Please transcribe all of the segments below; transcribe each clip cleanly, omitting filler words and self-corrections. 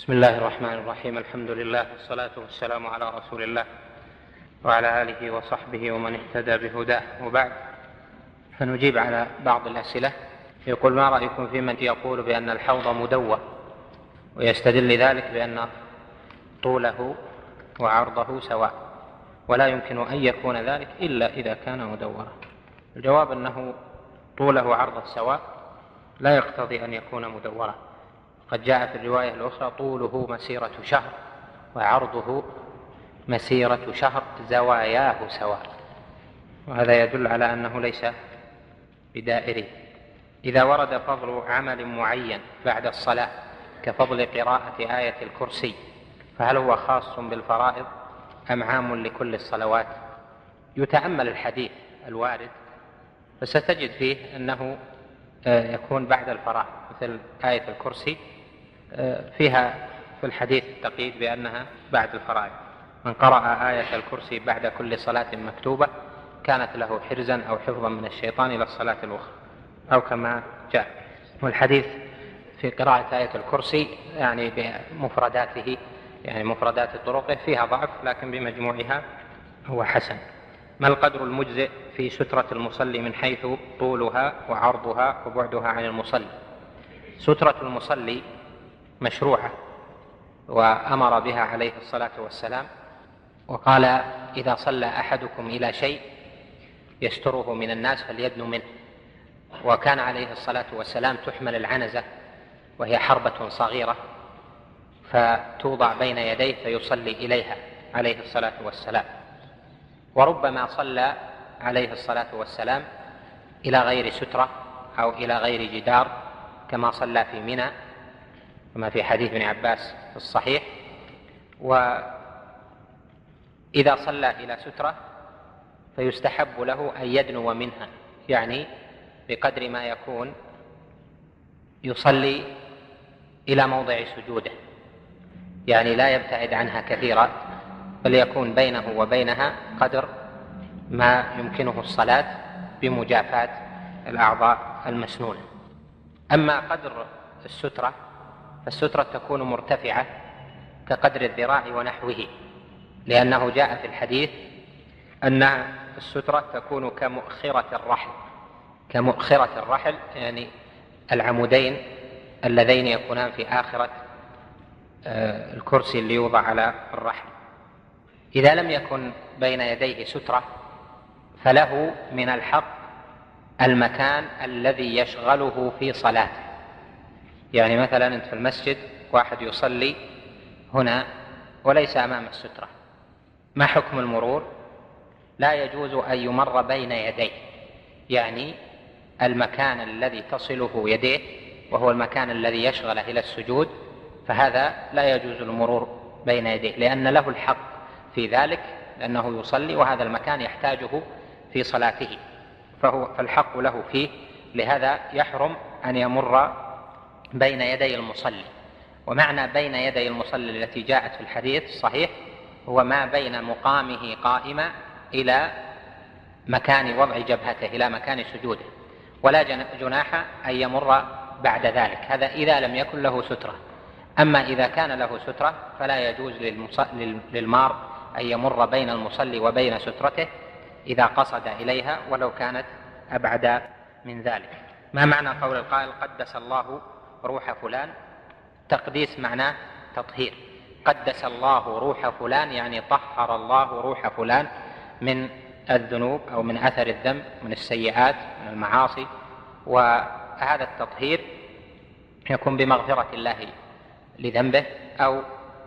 بسم الله الرحمن الرحيم. الحمد لله والصلاة والسلام على رسول الله وعلى آله وصحبه ومن اهتدى بهداه، وبعد، فنجيب على بعض الأسئلة. يقول: ما رأيكم في من يقول بأن الحوض مدوى ويستدل ذلك بأن طوله وعرضه سواء، ولا يمكن أن يكون ذلك إلا إذا كان مدورا؟ الجواب أنه طوله وعرضه سواء لا يقتضي أن يكون مدورا. قد جاء في الرواية الأخرى: طوله مسيرة شهر وعرضه مسيرة شهر زواياه سواء، وهذا يدل على أنه ليس بدائري. إذا ورد فضل عمل معين بعد الصلاة كفضل قراءة آية الكرسي، فهل هو خاص بالفرائض أم عام لكل الصلوات؟ يتأمل الحديث الوارد فستجد فيه أنه يكون بعد الفرائض، مثل آية الكرسي فيها في الحديث تقييد بأنها بعد الفرائض: من قرأ آية الكرسي بعد كل صلاة مكتوبة كانت له حرزا أو حفظا من الشيطان إلى الصلاة الأخرى، أو كما جاء. والحديث في قراءة آية الكرسي يعني بمفرداته، يعني مفردات طرقه فيها ضعف، لكن بمجموعها هو حسن. ما القدر المجزئ في سترة المصلي من حيث طولها وعرضها وبعدها عن المصلي؟ سترة المصلي مشروعة، وأمر بها عليه الصلاة والسلام، وقال: إذا صلى أحدكم إلى شيء يستره من الناس فليدن منه. وكان عليه الصلاة والسلام تحمل العنزة، وهي حربة صغيرة، فتوضع بين يديه فيصلي إليها عليه الصلاة والسلام. وربما صلى عليه الصلاة والسلام إلى غير سترة أو إلى غير جدار، كما صلى في منى كما في حديث ابن عباس في الصحيح. وإذا صلى إلى سترة فيستحب له أن يدنو منها، يعني بقدر ما يكون يصلي إلى موضع سجوده، يعني لا يبتعد عنها كثيرا، بل يكون بينه وبينها قدر ما يمكنه الصلاة بمجافاة الأعضاء المسنونة. أما قدر السترة فالسترة تكون مرتفعة كقدر الذراع ونحوه، لأنه جاء في الحديث أن السترة تكون كمؤخرة الرحل، يعني العمودين اللذين يكونان في آخرة الكرسي اللي يوضع على الرحل. إذا لم يكن بين يديه سترة فله من الحق المكان الذي يشغله في صلاته. يعني مثلا أنت في المسجد، واحد يصلي هنا وليس أمام السترة، ما حكم المرور؟ لا يجوز أن يمر بين يديه، يعني المكان الذي تصله يديه وهو المكان الذي يشغله إلى السجود، فهذا لا يجوز المرور بين يديه، لأن له الحق في ذلك، لأنه يصلي وهذا المكان يحتاجه في صلاته، فالحق له فيه. لهذا يحرم أن يمر بين يدي المصلي. ومعنى بين يدي المصلي التي جاءت في الحديث الصحيح هو ما بين مقامه قائما إلى مكان وضع جبهته، إلى مكان سجوده، ولا جناح أن يمر بعد ذلك، هذا إذا لم يكن له سترة. أما إذا كان له سترة فلا يجوز للمار أن يمر بين المصلي وبين سترته إذا قصد إليها ولو كانت أبعد من ذلك. ما معنى قول القائل: قدس الله روح فلان؟ تقديس معناه تطهير. قدس الله روح فلان يعني طهر الله روح فلان من الذنوب أو من أثر الذنب، من السيئات، من المعاصي. وهذا التطهير يكون بمغفرة الله لذنبه، أو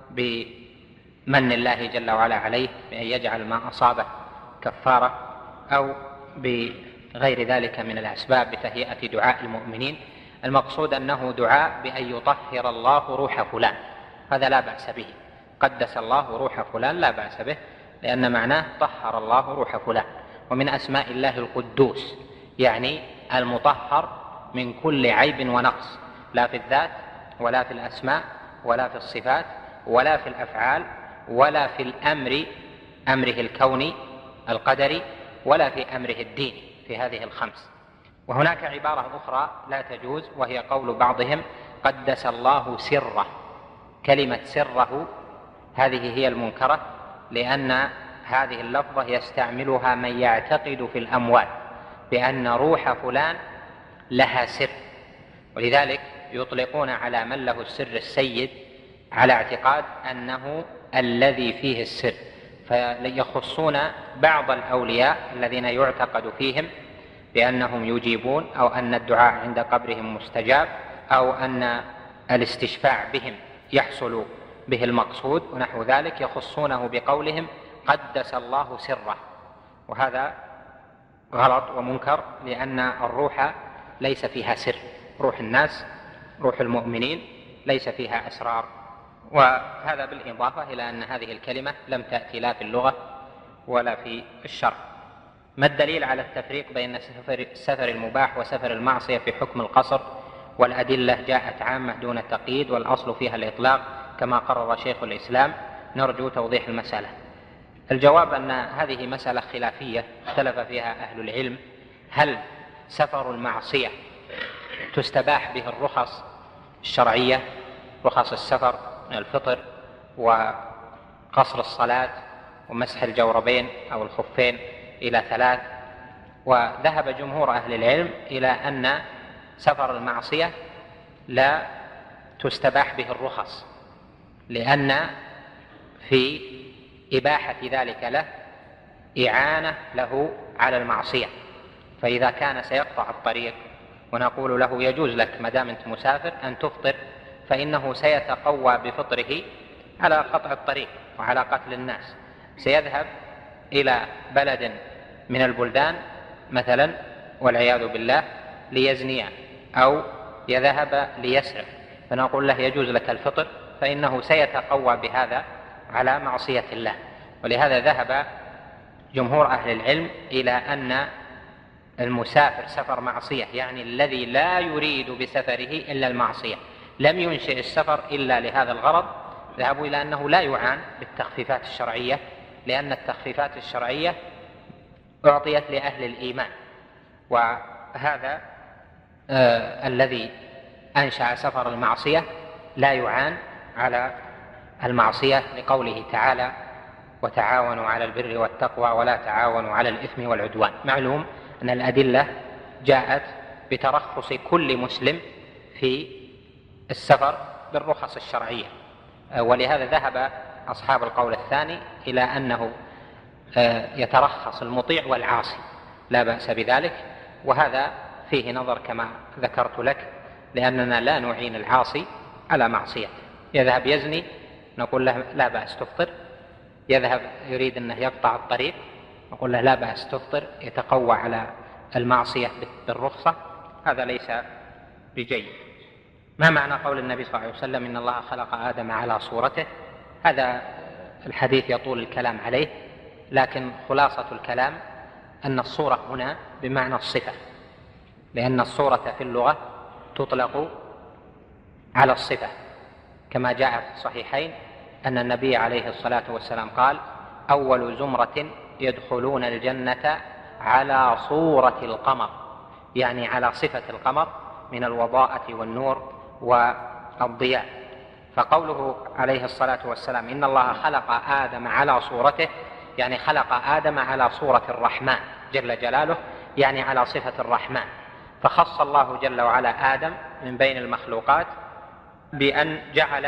بمن الله جل وعلا عليه بأن يجعل ما أصابه كفارة، أو بغير ذلك من الأسباب بتهيئة دعاء المؤمنين. المقصود أنه دعاء بأن يطهر الله روح فلان، هذا لا بأس به. قدس الله روح فلان لا بأس به، لأن معناه طهر الله روح فلان. ومن أسماء الله القدوس، يعني المطهر من كل عيب ونقص، لا في الذات ولا في الأسماء ولا في الصفات ولا في الأفعال ولا في أمره الكوني القدري ولا في أمره الديني، في هذه الخمس. وهناك عبارة أخرى لا تجوز، وهي قول بعضهم: قدس الله سره، كلمة سره هذه هي المنكرة، لأن هذه اللفظة يستعملها من يعتقد في الأموات بأن روح فلان لها سر، ولذلك يطلقون على من له السر السيد على اعتقاد أنه الذي فيه السر، فيخصون بعض الأولياء الذين يعتقد فيهم بأنهم يجيبون، أو أن الدعاء عند قبرهم مستجاب، أو أن الاستشفاع بهم يحصل به المقصود ونحو ذلك، يخصونه بقولهم قدس الله سره، وهذا غلط ومنكر، لأن الروح ليس فيها سر، روح الناس روح المؤمنين ليس فيها أسرار. وهذا بالإضافة إلى أن هذه الكلمة لم تأتي لا في اللغة ولا في الشرع. ما الدليل على التفريق بين السفر المباح وسفر المعصية في حكم القصر؟ والأدلة جاءت عامة دون تقييد والأصل فيها الإطلاق كما قرر شيخ الإسلام، نرجو توضيح المسألة. الجواب أن هذه مسألة خلافية اختلف فيها أهل العلم، هل سفر المعصية تستباح به الرخص الشرعية، رخص السفر من الفطر وقصر الصلاة ومسح الجوربين أو الخفين إلى 3، وذهب جمهور أهل العلم إلى أن سفر المعصية لا تستباح به الرخص، لأن في إباحة ذلك له إعانة له على المعصية، فإذا كان سيقطع الطريق ونقول له يجوز لك ما دام أنت مسافر أن تفطر، فإنه سيتقوى بفطره على قطع الطريق وعلى قتل الناس، سيذهب إلى بلد من البلدان مثلا والعياذ بالله ليزني أو يذهب ليسرق، فنقول له يجوز لك الفطر، فإنه سيتقوى بهذا على معصية الله. ولهذا ذهب جمهور أهل العلم إلى أن المسافر سفر معصية، يعني الذي لا يريد بسفره إلا المعصية، لم ينشئ السفر إلا لهذا الغرض، ذهبوا إلى أنه لا يعان بالتخفيفات الشرعية، لأن التخفيفات الشرعية أعطيت لأهل الإيمان، وهذا الذي أنشأ سفر المعصية لا يعان على المعصية، لقوله تعالى وتعاونوا على البر والتقوى ولا تعاونوا على الإثم والعدوان. معلوم أن الأدلة جاءت بترخص كل مسلم في السفر بالرخص الشرعية، ولهذا ذهب أصحاب القول الثاني إلى أنه يترخص المطيع والعاصي لا بأس بذلك، وهذا فيه نظر كما ذكرت لك، لأننا لا نعين العاصي على معصية، يذهب يزني نقول له لا بأس تفطر، يذهب يريد أنه يقطع الطريق نقول له لا بأس تفطر، يتقوى على المعصية بالرخصة، هذا ليس بجيد. ما معنى قول النبي صلى الله عليه وسلم إن الله خلق آدم على صورته؟ هذا الحديث يطول الكلام عليه، لكن خلاصة الكلام أن الصورة هنا بمعنى الصفة، لأن الصورة في اللغة تطلق على الصفة، كما جاء في الصحيحين أن النبي عليه الصلاة والسلام قال أول زمرة يدخلون الجنة على صورة القمر، يعني على صفة القمر من الوضاءة والنور والضياء. فقوله عليه الصلاة والسلام إن الله خلق آدم على صورته، يعني خلق آدم على صورة الرحمن جل جلاله، يعني على صفة الرحمن، فخص الله جل وعلا آدم من بين المخلوقات بأن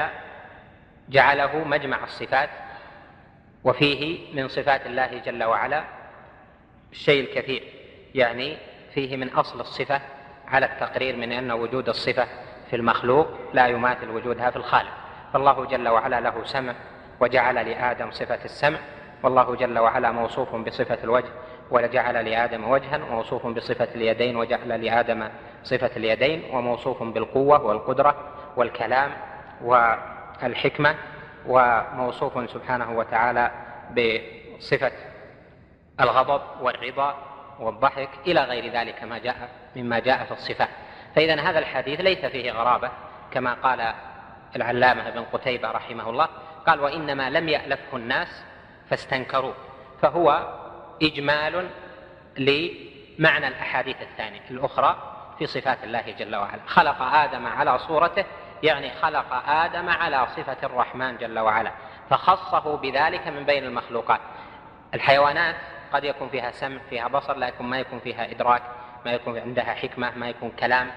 جعله مجمع الصفات، وفيه من صفات الله جل وعلا الشيء الكثير، يعني فيه من أصل الصفة على التقرير من أن وجود الصفة في المخلوق لا يماثل وجودها في الخالق، فالله جل وعلا له سمع وجعل لآدم صفة السمع، والله جل وعلا موصوف بصفة الوجه وجعل لآدم وجها، وموصوف بصفة اليدين وجعل لآدم صفة اليدين، وموصوف بالقوة والقدرة والكلام والحكمة، وموصوف سبحانه وتعالى بصفة الغضب والرضا والضحك إلى غير ذلك مما جاء في الصفات. فإذا هذا الحديث ليس فيه غرابة، كما قال العلامة ابن قتيبة رحمه الله، قال وإنما لم يألفه الناس فاستنكروه، فهو إجمال لمعنى الأحاديث الثانية الأخرى في صفات الله جل وعلا. خلق آدم على صورته يعني خلق آدم على صفة الرحمن جل وعلا، فخصه بذلك من بين المخلوقات. الحيوانات قد يكون فيها سمع، فيها بصر، لكن ما يكون فيها إدراك، ما يكون عندها حكمة، ما يكون كلام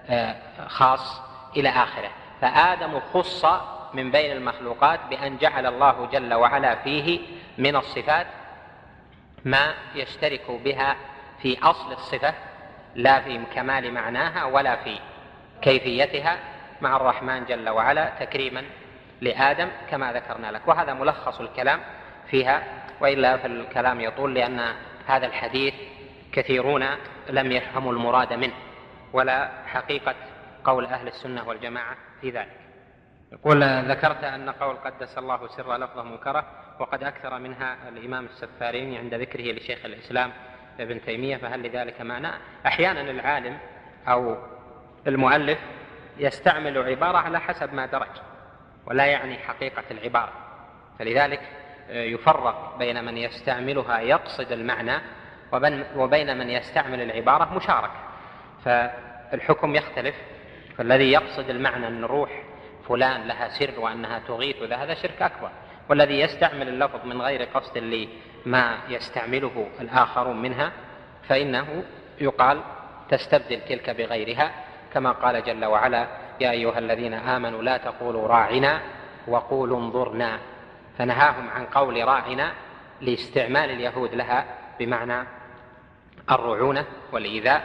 خاص إلى آخره. فآدم خص من بين المخلوقات بأن جعل الله جل وعلا فيه من الصفات ما يشترك بها في أصل الصفة، لا في كمال معناها ولا في كيفيتها، مع الرحمن جل وعلا تكريما لآدم كما ذكرنا لك. وهذا ملخص الكلام فيها، وإلا فالكلام يطول، لأن هذا الحديث كثيرون لم يفهموا المراد منه ولا حقيقة قول أهل السنة والجماعة في ذلك. يقول: ذكرت أن قول قدس الله سر لفظه منكرة، وقد أكثر منها الإمام السفاريني عند ذكره لشيخ الإسلام ابن تيمية، فهل لذلك معنى؟ أحيانا العالم أو المؤلف يستعمل عبارة على حسب ما درج، ولا يعني حقيقة العبارة، فلذلك يفرق بين من يستعملها يقصد المعنى وبين من يستعمل العبارة مشاركة، فالحكم يختلف. فالذي يقصد المعنى أن روح فلان لها سر وأنها تغيث، هذا شرك أكبر. والذي يستعمل اللفظ من غير قصد لما يستعمله الآخرون منها، فإنه يقال تستبدل تلك بغيرها، كما قال جل وعلا: يا أيها الذين آمنوا لا تقولوا راعنا وقولوا انظرنا، فنهاهم عن قول راعنا لاستعمال اليهود لها بمعنى الرعونة والإيذاء،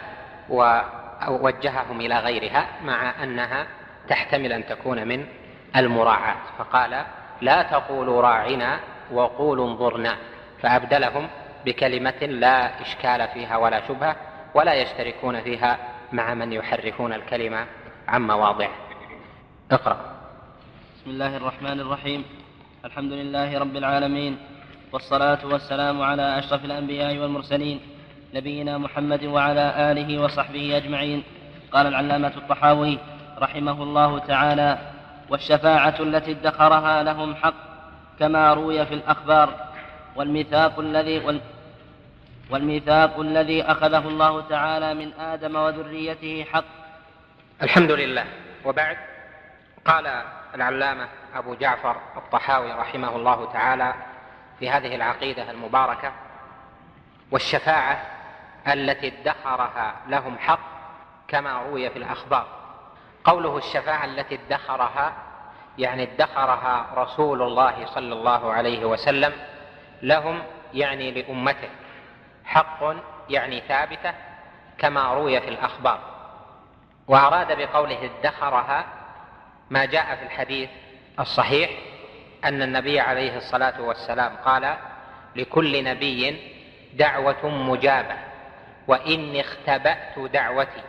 ووجههم إلى غيرها مع أنها تحتمل أن تكون من المراعاة، فقال: لا تقولوا راعنا وقولوا انظرنا، فأبدلهم بكلمة لا إشكال فيها ولا شبهة، ولا يشتركون فيها مع من يحرفون الكلمة عن مواضعه. اقرأ. بسم الله الرحمن الرحيم. الحمد لله رب العالمين، والصلاة والسلام على أشرف الأنبياء والمرسلين، نبينا محمد وعلى آله وصحبه أجمعين. قال العلامة الطحاوي رحمه الله تعالى: والشفاعة التي ادخرها لهم حق كما روي في الأخبار، والميثاق الذي أخذه الله تعالى من آدم وذريته حق. الحمد لله. وبعد، قال العلامة أبو جعفر الطحاوي رحمه الله تعالى في هذه العقيدة المباركة: والشفاعة التي ادخرها لهم حق كما روي في الأخبار. قوله الشفاعة التي ادخرها، يعني ادخرها رسول الله صلى الله عليه وسلم لهم، يعني لأمته، حق يعني ثابتة كما روي في الأخبار. وأراد بقوله ادخرها ما جاء في الحديث الصحيح أن النبي عليه الصلاة والسلام قال: لكل نبي دعوة مجابة، وإني اختبأت دعوتي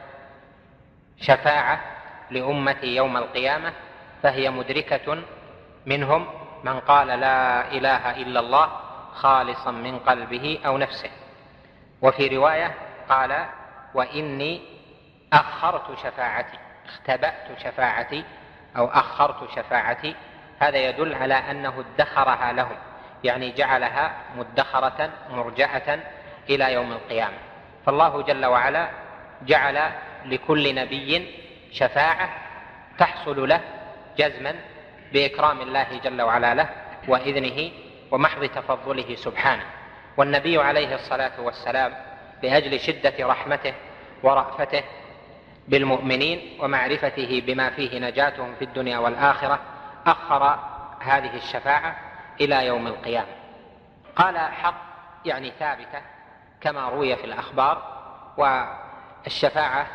شفاعة لأمتي يوم القيامة، فهي مدركة منهم من قال لا إله إلا الله خالصا من قلبه أو نفسه. وفي رواية قال: وإني أخرت شفاعتي، اختبأت شفاعتي أو أخرت شفاعتي. هذا يدل على أنه ادخرها لهم، يعني جعلها مدخرة مرجعة إلى يوم القيامة. فالله جل وعلا جعل لكل نبي شفاعة تحصل له جزما بإكرام الله جل وعلا له وإذنه ومحض تفضله سبحانه. والنبي عليه الصلاة والسلام لأجل شدة رحمته ورأفته بالمؤمنين ومعرفته بما فيه نجاتهم في الدنيا والآخرة أخر هذه الشفاعة إلى يوم القيامة. قال: حق يعني ثابتة كما روي في الأخبار. والشفاعة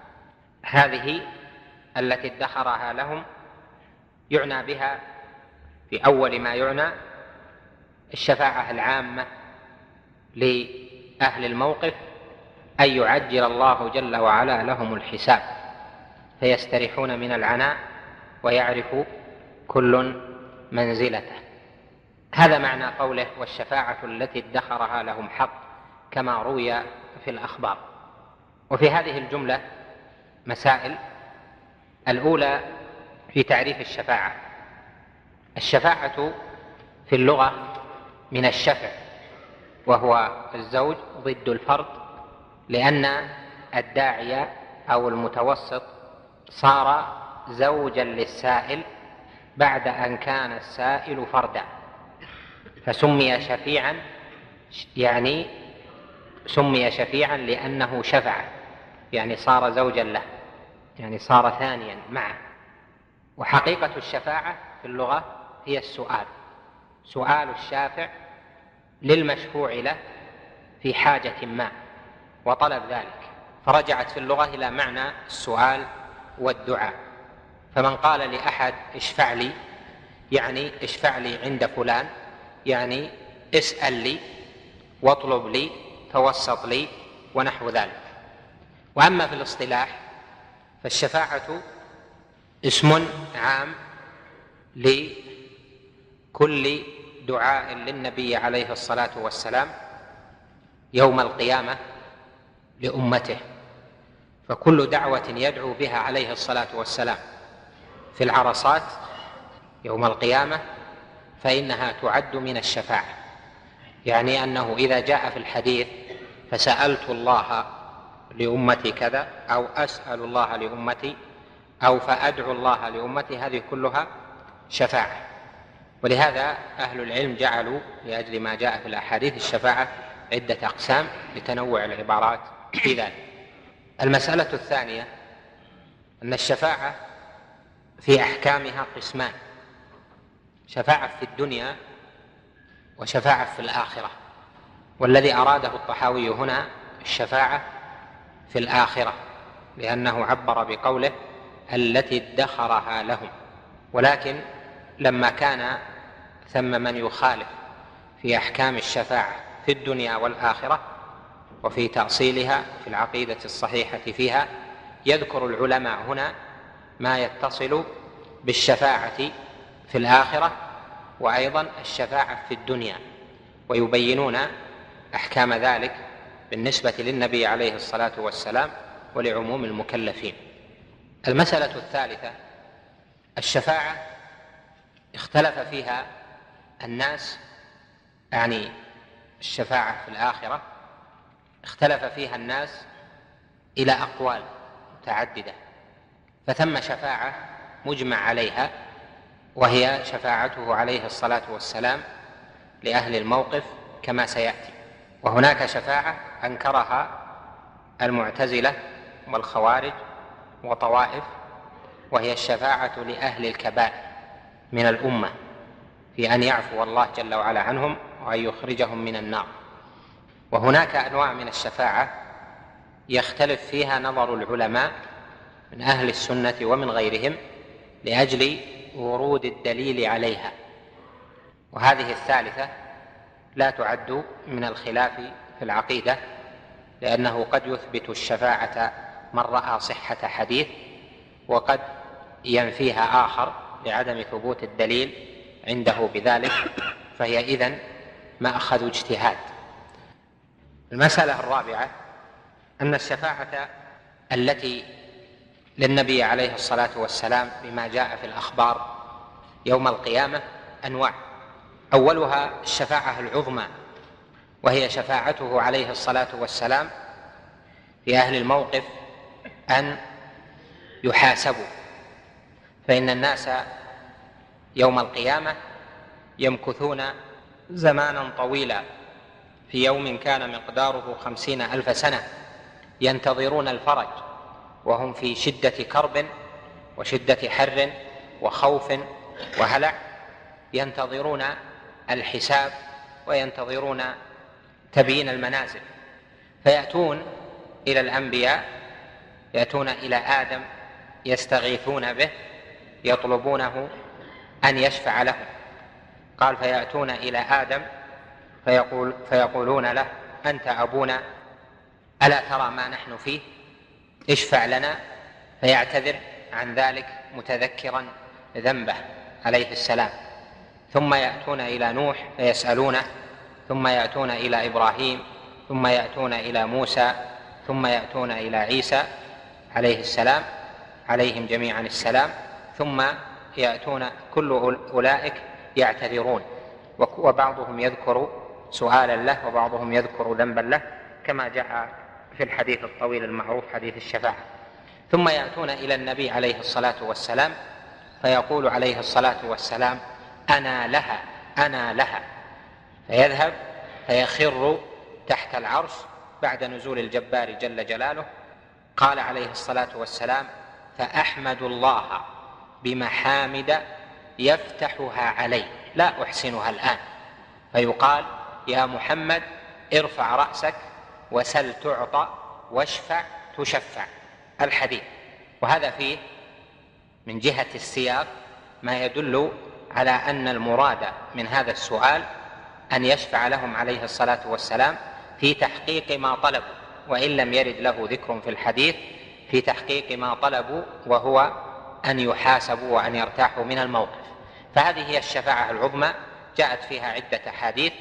هذه التي ادخرها لهم يعنى بها في أول ما يعنى الشفاعة العامة لأهل الموقف، أن يعجل الله جل وعلا لهم الحساب فيستريحون من العناء ويعرف كل منزلته. هذا معنى قوله: والشفاعة التي ادخرها لهم حق كما روي في الأخبار. وفي هذه الجملة مسائل. الأولى في تعريف الشفاعة. الشفاعة في اللغة من الشفع، وهو الزوج ضد الفرد، لأن الداعية أو المتوسط صار زوجا للسائل بعد أن كان السائل فردا، فسمي شفيعا، يعني سمي شفيعا لأنه شفع، يعني صار زوجا له، يعني صار ثانيا معه. وحقيقة الشفاعة في اللغة هي السؤال، سؤال الشافع للمشفوع له في حاجة ما وطلب ذلك، فرجعت في اللغة إلى معنى السؤال والدعاء. فمن قال لأحد اشفع لي، يعني اشفع لي عند فلان، يعني اسأل لي واطلب لي توسط لي ونحو ذلك. وأما في الاصطلاح فالشفاعة اسم عام لكل دعاء للنبي عليه الصلاة والسلام يوم القيامة لأمته، فكل دعوة يدعو بها عليه الصلاة والسلام في العرصات يوم القيامة فإنها تعد من الشفاعة، يعني أنه إذا جاء في الحديث فسألت الله لأمتي كذا، أو أسأل الله لأمتي، أو فأدعو الله لأمتي، هذه كلها شفاعة. ولهذا أهل العلم جعلوا لأجل ما جاء في الأحاديث الشفاعة عدة أقسام لتنوع العبارات في ذلك. المسألة الثانية أن الشفاعة في أحكامها قسمان: شفاعة في الدنيا وشفاعة في الآخرة. والذي أراده الطحاوي هنا الشفاعة في الآخرة، لأنه عبر بقوله التي ادخرها لهم. ولكن لما كان ثم من يخالف في أحكام الشفاعة في الدنيا والآخرة وفي تأصيلها في العقيدة الصحيحة فيها، يذكر العلماء هنا ما يتصل بالشفاعة في الآخرة وأيضا الشفاعة في الدنيا، ويبينون أحكام ذلك بالنسبة للنبي عليه الصلاة والسلام ولعموم المكلفين. المسألة الثالثة: الشفاعة اختلف فيها الناس، يعني الشفاعة في الآخرة اختلف فيها الناس إلى أقوال متعددة، فثم شفاعة مجمع عليها وهي شفاعته عليه الصلاة والسلام لأهل الموقف كما سيأتي، وهناك شفاعة أنكرها المعتزلة والخوارج وطوائف، وهي الشفاعة لأهل الكبائر من الأمة في أن يعفو الله جل وعلا عنهم وأن يخرجهم من النار. وهناك أنواع من الشفاعة يختلف فيها نظر العلماء من أهل السنة ومن غيرهم لأجل ورود الدليل عليها، وهذه الثالثة لا تعد من الخلاف في العقيدة، لأنه قد يثبت الشفاعة من رأى صحة حديث وقد ينفيها آخر لعدم ثبوت الدليل عنده بذلك، فهي إذن مأخذ اجتهاد. المسألة الرابعة أن الشفاعة التي للنبي عليه الصلاة والسلام بما جاء في الأخبار يوم القيامة أنواع: أولها الشفاعة العظمى، وهي شفاعته عليه الصلاة والسلام في أهل الموقف أن يحاسبوا، فإن الناس يوم القيامة يمكثون زمانا طويلا في يوم كان مقداره 50,000 سنة ينتظرون الفرج، وهم في شدة كرب وشدة حر وخوف وهلع، ينتظرون الحساب وينتظرون تبيين المنازل، فيأتون إلى الأنبياء، يأتون إلى آدم يستغيثون به يطلبونه أن يشفع لهم. قال: فيأتون إلى آدم فيقولون له: أنت أبونا، ألا ترى ما نحن فيه؟ اشفع لنا. فيعتذر عن ذلك متذكرا ذنبه عليه السلام. ثم يأتون إلى نوح فيسألونه، ثم يأتون إلى إبراهيم، ثم يأتون إلى موسى، ثم يأتون إلى عيسى عليه السلام، عليهم جميعا السلام، ثم يأتون كل أولئك يعتذرون، وبعضهم يذكر سؤالا له وبعضهم يذكر ذنبا له، كما جاء في الحديث الطويل المعروف حديث الشفاعة. ثم يأتون إلى النبي عليه الصلاة والسلام فيقول عليه الصلاة والسلام: أنا لها أنا لها، فيذهب فيخر تحت العرش بعد نزول الجبار جل جلاله. قال عليه الصلاة والسلام: فأحمد الله بمحامد يفتحها علي لا أحسنها الآن، فيقال: يا محمد ارفع رأسك وسل تعطى واشفع تشفع. الحديث. وهذا فيه من جهة السياق ما يدل على أن المراد من هذا السؤال أن يشفع لهم عليه الصلاة والسلام في تحقيق ما طلبوا، وإن لم يرد له ذكر في الحديث في تحقيق ما طلبوا، وهو أن يحاسبوا وأن يرتاحوا من الموقف. فهذه هي الشفاعة العظمى، جاءت فيها عدة أحاديث،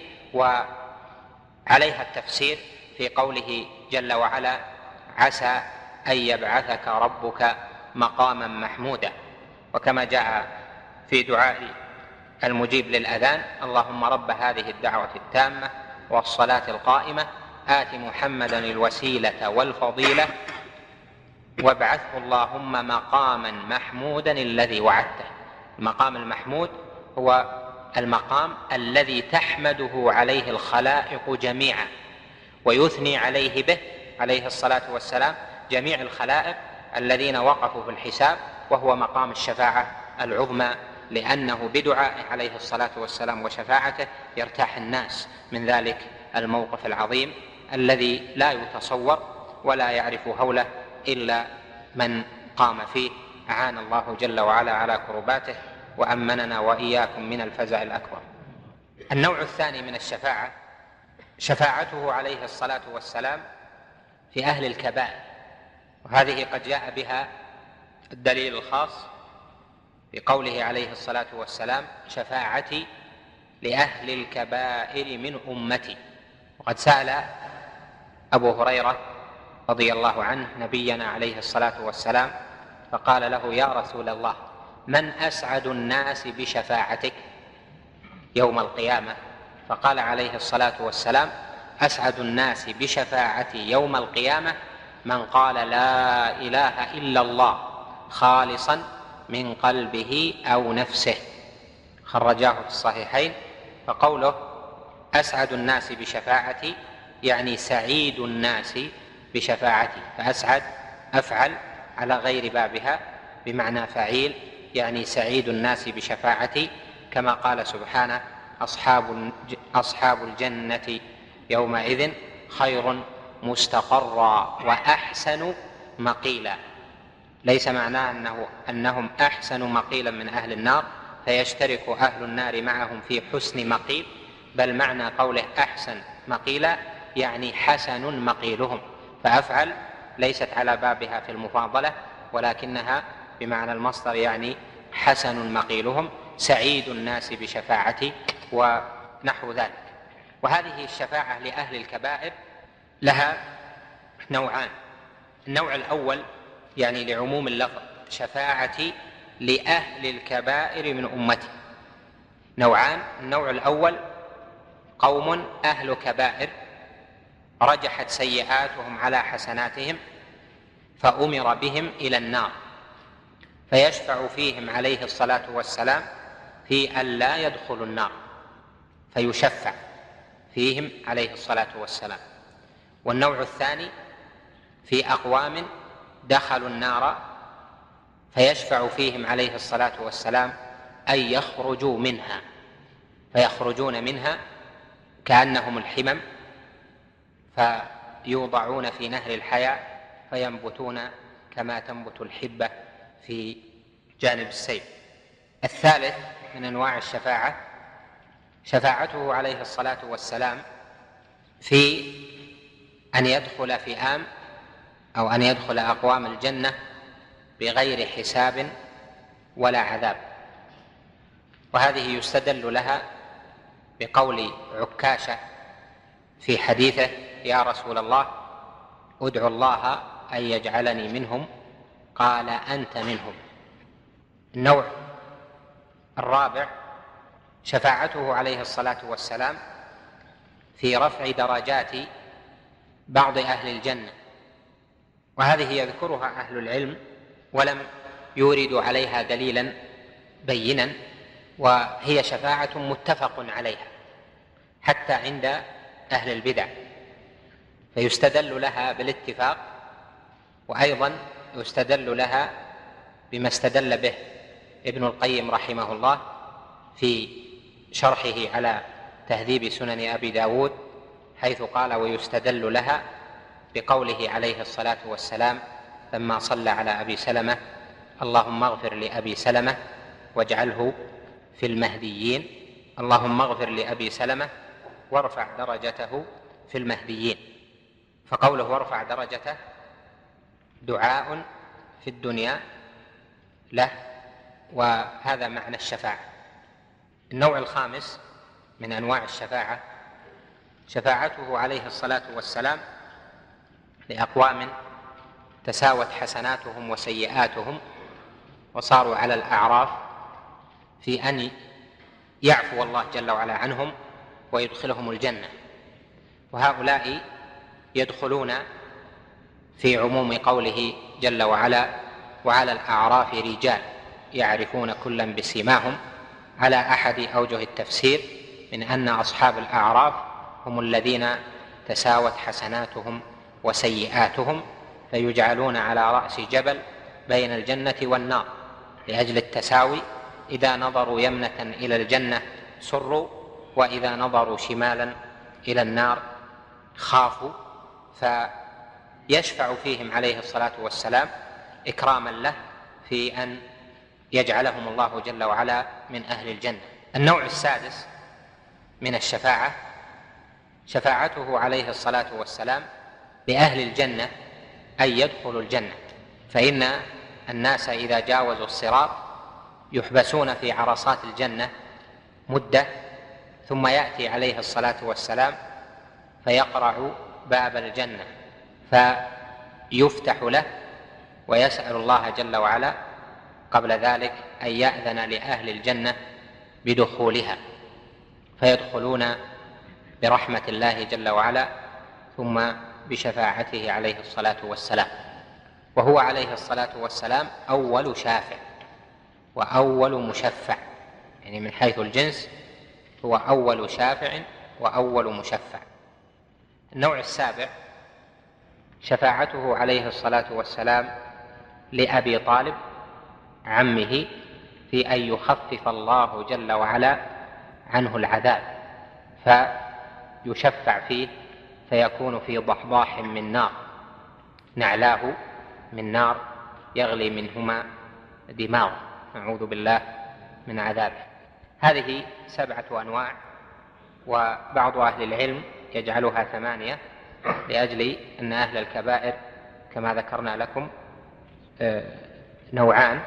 وعليها التفسير في قوله جل وعلا: عسى أن يبعثك ربك مقاما محمودا. وكما جاء في دعاء المجيب للأذان: اللهم رب هذه الدعوة التامة والصلاة القائمة آت محمدا الوسيلة والفضيلة وابعثه اللهم مقاما محمودا الذي وعدته. المقام المحمود هو المقام الذي تحمده عليه الخلائق جميعا ويثني عليه به عليه الصلاة والسلام جميع الخلائق الذين وقفوا في الحساب، وهو مقام الشفاعة العظمى، لأنه بدعائه عليه الصلاة والسلام وشفاعته يرتاح الناس من ذلك الموقف العظيم الذي لا يتصور ولا يعرف هوله إلا من قام فيه. أعان الله جل وعلا على كرباته وأمننا وإياكم من الفزع الأكبر. النوع الثاني من الشفاعة شفاعته عليه الصلاة والسلام في أهل الكبائر، وهذه قد جاء بها الدليل الخاص بقوله عليه الصلاة والسلام: شفاعتي لأهل الكبائر من أمتي. وقد سأل أبو هريرة رضي الله عنه نبينا عليه الصلاة والسلام فقال له: يا رسول الله، من أسعد الناس بشفاعتك يوم القيامة؟ فقال عليه الصلاة والسلام: أسعد الناس بشفاعتي يوم القيامة من قال لا إله إلا الله خالصا من قلبه أو نفسه. خرجاه في الصحيحين. فقوله أسعد الناس بشفاعتي يعني سعيد الناس بشفاعتي، فأسعد أفعل على غير بابها بمعنى فعيل، يعني سعيد الناس بشفاعتي، كما قال سبحانه: أصحاب الجنة يومئذ خير مستقرا وأحسن مقيلا. ليس معناه أنهم أحسن مقيلا من أهل النار فيشترك أهل النار معهم في حسن مقيل، بل معنى قوله أحسن مقيلا يعني حسن مقيلهم، فأفعل ليست على بابها في المفاضلة ولكنها بمعنى المصدر، يعني حسن مقيلهم، سعيد الناس بشفاعتي ونحو ذلك. وهذه الشفاعة لأهل الكبائر لها نوعان. النوع الأول يعني لعموم اللفظ: شفاعتي لأهل الكبائر من أمتي. نوعان: النوع الأول قوم أهل كبائر رجحت سيئاتهم على حسناتهم فأمر بهم إلى النار، فيشفع فيهم عليه الصلاة والسلام في أن لا يدخلوا النار، فيشفع فيهم عليه الصلاة والسلام. والنوع الثاني في أقوام دخلوا النار فيشفع فيهم عليه الصلاة والسلام أن يخرجوا منها، فيخرجون منها كأنهم الحمم فيوضعون في نهر الحياة فينبتون كما تنبت الحبة في جانب السيف. الثالث من أنواع الشفاعة شفاعته عليه الصلاة والسلام في أن يدخل فئام أو أن يدخل أقوام الجنة بغير حساب ولا عذاب. وهذه يستدل لها بقول عكاشة في حديثه: يا رسول الله ادعو الله أن يجعلني منهم، قال أنت منهم. النوع الرابع شفاعته عليه الصلاة والسلام في رفع درجات بعض أهل الجنة وهذه يذكرها أهل العلم ولم يوردوا عليها دليلا بينا، وهي شفاعة متفق عليها حتى عند أهل البدع، فيستدل لها بالاتفاق، وأيضا يستدل لها بما استدل به ابن القيم رحمه الله في شرحه على تهذيب سنن أبي داود، حيث قال: ويستدل لها بقوله عليه الصلاة والسلام لما صلى على أبي سلمة: اللهم اغفر لأبي سلمة واجعله في المهديين. اللهم اغفر لأبي سلمة وارفع درجته في المهديين. فقوله وارفع درجته دعاء في الدنيا له، وهذا معنى الشفاعة. النوع الخامس من أنواع الشفاعة شفاعته عليه الصلاة والسلام لأقوام تساوت حسناتهم وسيئاتهم وصاروا على الأعراف في أن يعفو الله جل وعلا عنهم ويدخلهم الجنة، وهؤلاء يدخلون في عموم قوله جل وعلا: وعلى الأعراف رجال يعرفون كلا بسيماهم، على أحد أوجه التفسير من أن أصحاب الأعراف هم الذين تساوت حسناتهم وسيئاتهم، فيجعلون على رأس جبل بين الجنة والنار لأجل التساوي، إذا نظروا يمنة إلى الجنة سروا، وإذا نظروا شمالا إلى النار خافوا، فيشفع فيهم عليه الصلاة والسلام إكراما له في أن يجعلهم الله جل وعلا من أهل الجنة. النوع السادس من الشفاعة شفاعته عليه الصلاة والسلام لأهل الجنة أن يدخلوا الجنة، فإن الناس إذا جاوزوا الصراط يحبسون في عرصات الجنة مدة، ثم يأتي عليه الصلاة والسلام فيقرع باب الجنة فيفتح له، ويسأل الله جل وعلا قبل ذلك أن يأذن لأهل الجنة بدخولها، فيدخلون برحمة الله جل وعلا ثم بشفاعته عليه الصلاة والسلام. وهو عليه الصلاة والسلام أول شافع وأول مشفع، يعني من حيث الجنس هو أول شافع وأول مشفع. النوع السابع شفاعته عليه الصلاة والسلام لأبي طالب عمه في أن يخفف الله جل وعلا عنه العذاب، فيشفع فيه فيكون في ضحضاح من نار، نعلاه من نار يغلي منهما دماغه، نعوذ بالله من عذابه. هذه 7 أنواع، وبعض أهل العلم يجعلها 8 لأجل أن أهل الكبائر كما ذكرنا لكم نوعان،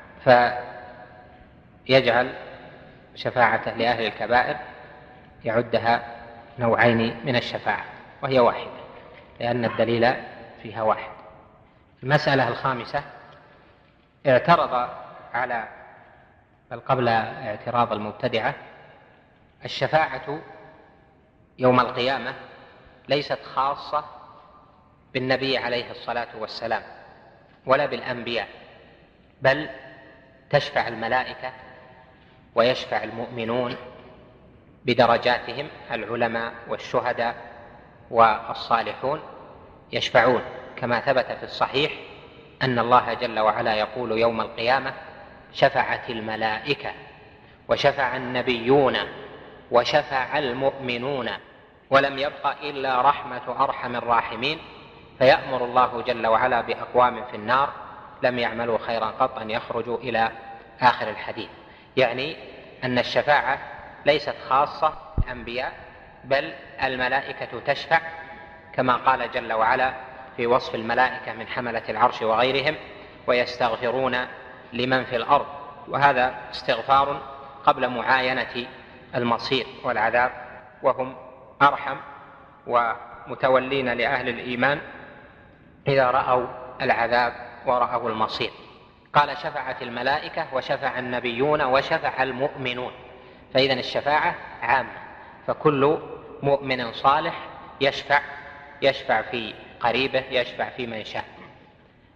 فيجعل شفاعته لأهل الكبائر يعدها نوعين من الشفاعة، وهي واحدة لأن الدليل فيها واحد. المسألة الخامسة اعترض على، بل قبل اعتراض المبتدعة، الشفاعة يوم القيامة ليست خاصة بالنبي عليه الصلاة والسلام ولا بالأنبياء، بل تشفع الملائكة ويشفع المؤمنون بدرجاتهم، العلماء والشهداء والصالحون يشفعون، كما ثبت في الصحيح أن الله جل وعلا يقول يوم القيامة: شفعت الملائكة وشفع النبيون وشفع المؤمنون ولم يبق إلا رحمة أرحم الراحمين، فيأمر الله جل وعلا بأقوام في النار لم يعملوا خيرا قط أن يخرجوا إلى آخر الحديث. يعني أن الشفاعة ليست خاصة بالأنبياء، بل الملائكة تشفع، كما قال جل وعلا في وصف الملائكة من حملة العرش وغيرهم: ويستغفرون لمن في الأرض. وهذا استغفار قبل معاينة المصير والعذاب، وهم أرحم ومتولين لأهل الإيمان إذا رأوا العذاب ورأوا المصير. قال: شفعت الملائكة وشفع النبيون وشفع المؤمنون، فإذن الشفاعة عامة، فكل مؤمن صالح يشفع في قريبه، يشفع في من شاء.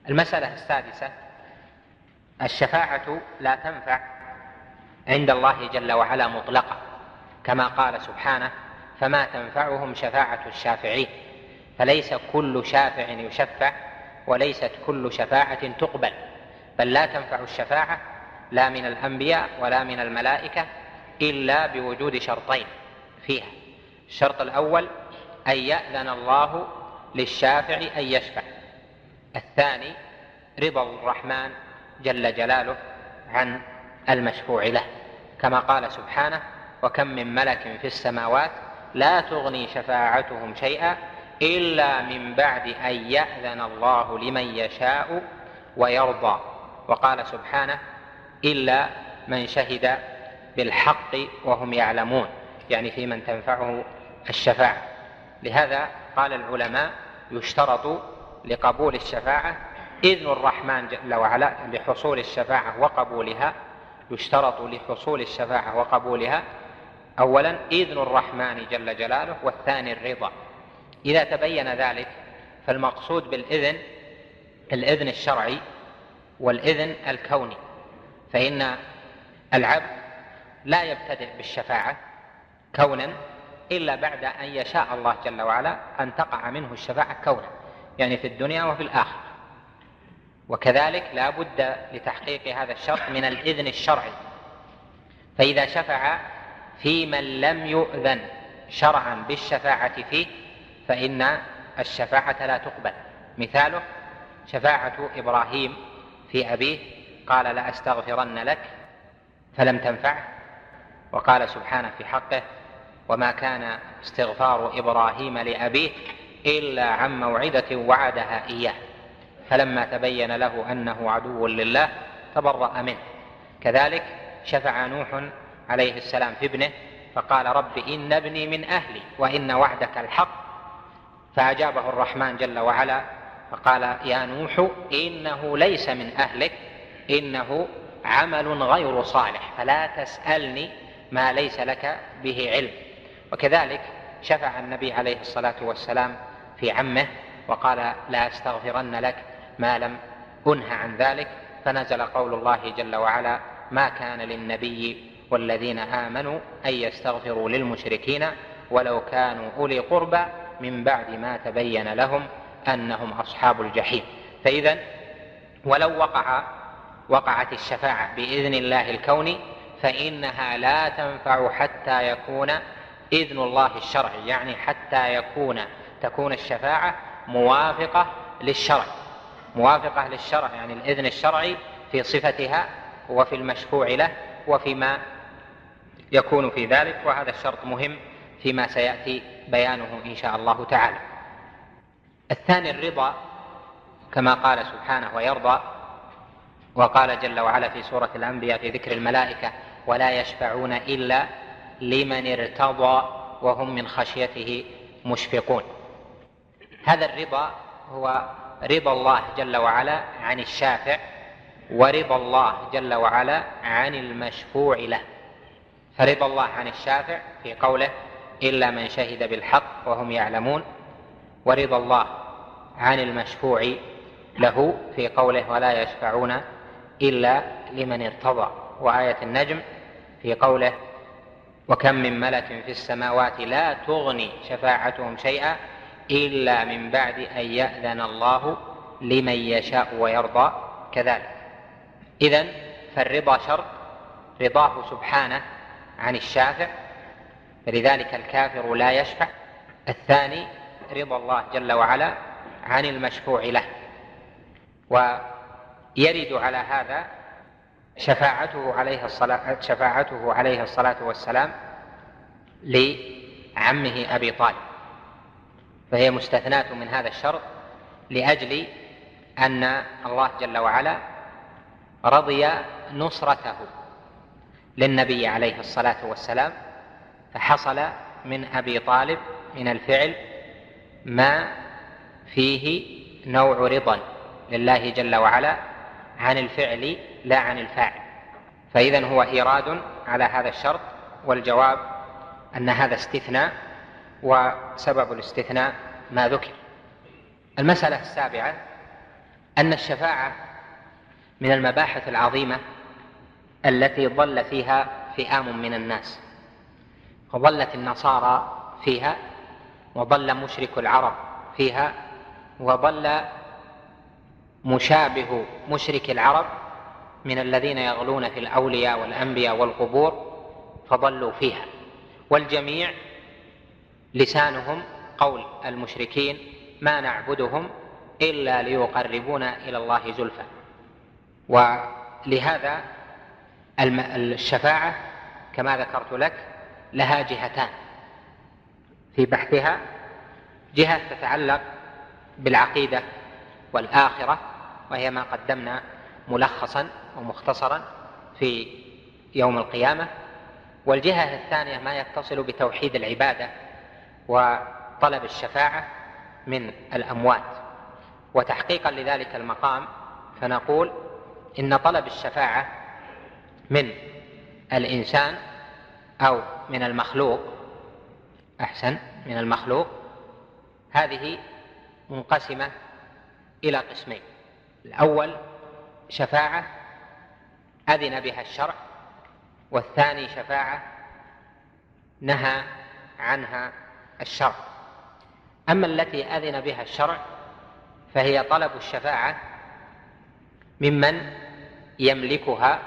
المسألة السادسة: الشفاعة لا تنفع عند الله جل وعلا مطلقة، كما قال سبحانه: فما تنفعهم شفاعة الشافعين. فليس كل شافع يشفع، وليست كل شفاعة تقبل، بل لا تنفع الشفاعة لا من الأنبياء ولا من الملائكة إلا بوجود شرطين فيها. الشرط الأول أن يأذن الله للشافع أن يشفع. الثاني رضا الرحمن جل جلاله عن المشفوع له، كما قال سبحانه: وكم من ملك في السماوات لا تغني شفاعتهم شيئا إلا من بعد أن يأذن الله لمن يشاء ويرضى. وقال سبحانه: إلا من شهد بالحق وهم يعلمون، يعني في من تنفعه الشفاعة. لهذا قال العلماء: يشترط لقبول الشفاعة إذن الرحمن جل وعلا لحصول الشفاعة وقبولها. يشترط لحصول الشفاعة وقبولها أولا إذن الرحمن جل جلاله، والثاني الرضا. إذا تبين ذلك فالمقصود بالإذن الإذن الشرعي والإذن الكوني، فإن العبد لا يبتدئ بالشفاعة كونا إلا بعد أن يشاء الله جل وعلا أن تقع منه الشفاعة كونا، يعني في الدنيا وفي الآخرة. وكذلك لا بد لتحقيق هذا الشرط من الإذن الشرعي، فإذا شفع في من لم يؤذن شرعا بالشفاعة فيه فإن الشفاعة لا تقبل. مثاله شفاعة إبراهيم في أبيه، قال: لأستغفرن لك، فلم تنفعه. وقال سبحانه في حقه: وما كان استغفار إبراهيم لأبيه إلا عن موعدة وعدها إياه، فلما تبين له أنه عدو لله تبرأ منه. كذلك شفع نوح عليه السلام في ابنه، فقال: رب إن ابني من أهلي وإن وعدك الحق، فأجابه الرحمن جل وعلا فقال: يا نوح إنه ليس من أهلك، إنه عمل غير صالح، فلا تسألني ما ليس لك به علم. وكذلك شفع النبي عليه الصلاة والسلام في عمه وقال: لا أستغفرن لك ما لم أنه عن ذلك، فنزل قول الله جل وعلا: ما كان للنبي والذين آمنوا أن يستغفروا للمشركين ولو كانوا أولي قربى من بعد ما تبين لهم أنهم أصحاب الجحيم. فإذا ولو وقعت الشفاعة بإذن الله الكوني فإنها لا تنفع حتى يكون إذن الله الشرعي، يعني حتى تكون الشفاعة موافقة للشرع، موافقة للشرع، يعني الإذن الشرعي في صفتها وفي المشفوع له وفيما يكون في ذلك. وهذا الشرط مهم فيما سيأتي بيانه إن شاء الله تعالى. الثاني الرضا، كما قال سبحانه: ويرضى. وقال جل وعلا في سورة الأنبياء في ذكر الملائكة: ولا يشفعون إلا لمن ارتضى وهم من خشيته مشفقون. هذا الرضا هو رضا الله جل وعلا عن الشافع ورضا الله جل وعلا عن المشفوع له. فرضا الله عن الشافع في قوله: إلا من شهد بالحق وهم يعلمون، ورضا الله عن المشفوع له في قوله: ولا يشفعون إلا لمن ارتضى. وآية النجم في قوله: وكم من ملك في السماوات لا تغني شفاعتهم شيئا إلا من بعد أن يأذن الله لمن يشاء ويرضى. كذلك إذن فالرضا شرط، رضاه سبحانه عن الشافع، فلذلك الكافر لا يشفع. الثاني رضا الله جل وعلا عن المشفوع له. ويرد على هذا شفاعته عليه الصلاة والسلام لعمه أبي طالب، فهي مستثناة من هذا الشرط لأجل أن الله جل وعلا رضي نصرته للنبي عليه الصلاة والسلام، فحصل من أبي طالب من الفعل ما فيه نوع رضا لله جل وعلا عن الفعل لا عن الفاعل. فإذن هو إيراد على هذا الشرط، والجواب أن هذا استثناء، وسبب الاستثناء ما ذكر. المسألة السابعة: أن الشفاعة من المباحث العظيمة التي ضل فيها فئام من الناس، فضلت النصارى فيها، وضل مشرك العرب فيها، وضل مشابه مشرك العرب من الذين يغلون في الأولياء والأنبياء والقبور، فضلوا فيها. والجميع لسانهم قول المشركين: ما نعبدهم إلا ليقربونا إلى الله زلفى. ولهذا الشفاعة كما ذكرت لك لها جهتان في بحثها: جهة تتعلق بالعقيدة والآخرة، وهي ما قدمنا ملخصا ومختصرا في يوم القيامة، والجهة الثانية ما يتصل بتوحيد العبادة وطلب الشفاعة من الأموات. وتحقيقا لذلك المقام فنقول إن طلب الشفاعة من الإنسان أو من المخلوق، من المخلوق، هذه منقسمة إلى قسمين: الأول شفاعة أذن بها الشرع، والثاني شفاعة نهى عنها الشرع. أما التي أذن بها الشرع فهي طلب الشفاعة ممن يملكها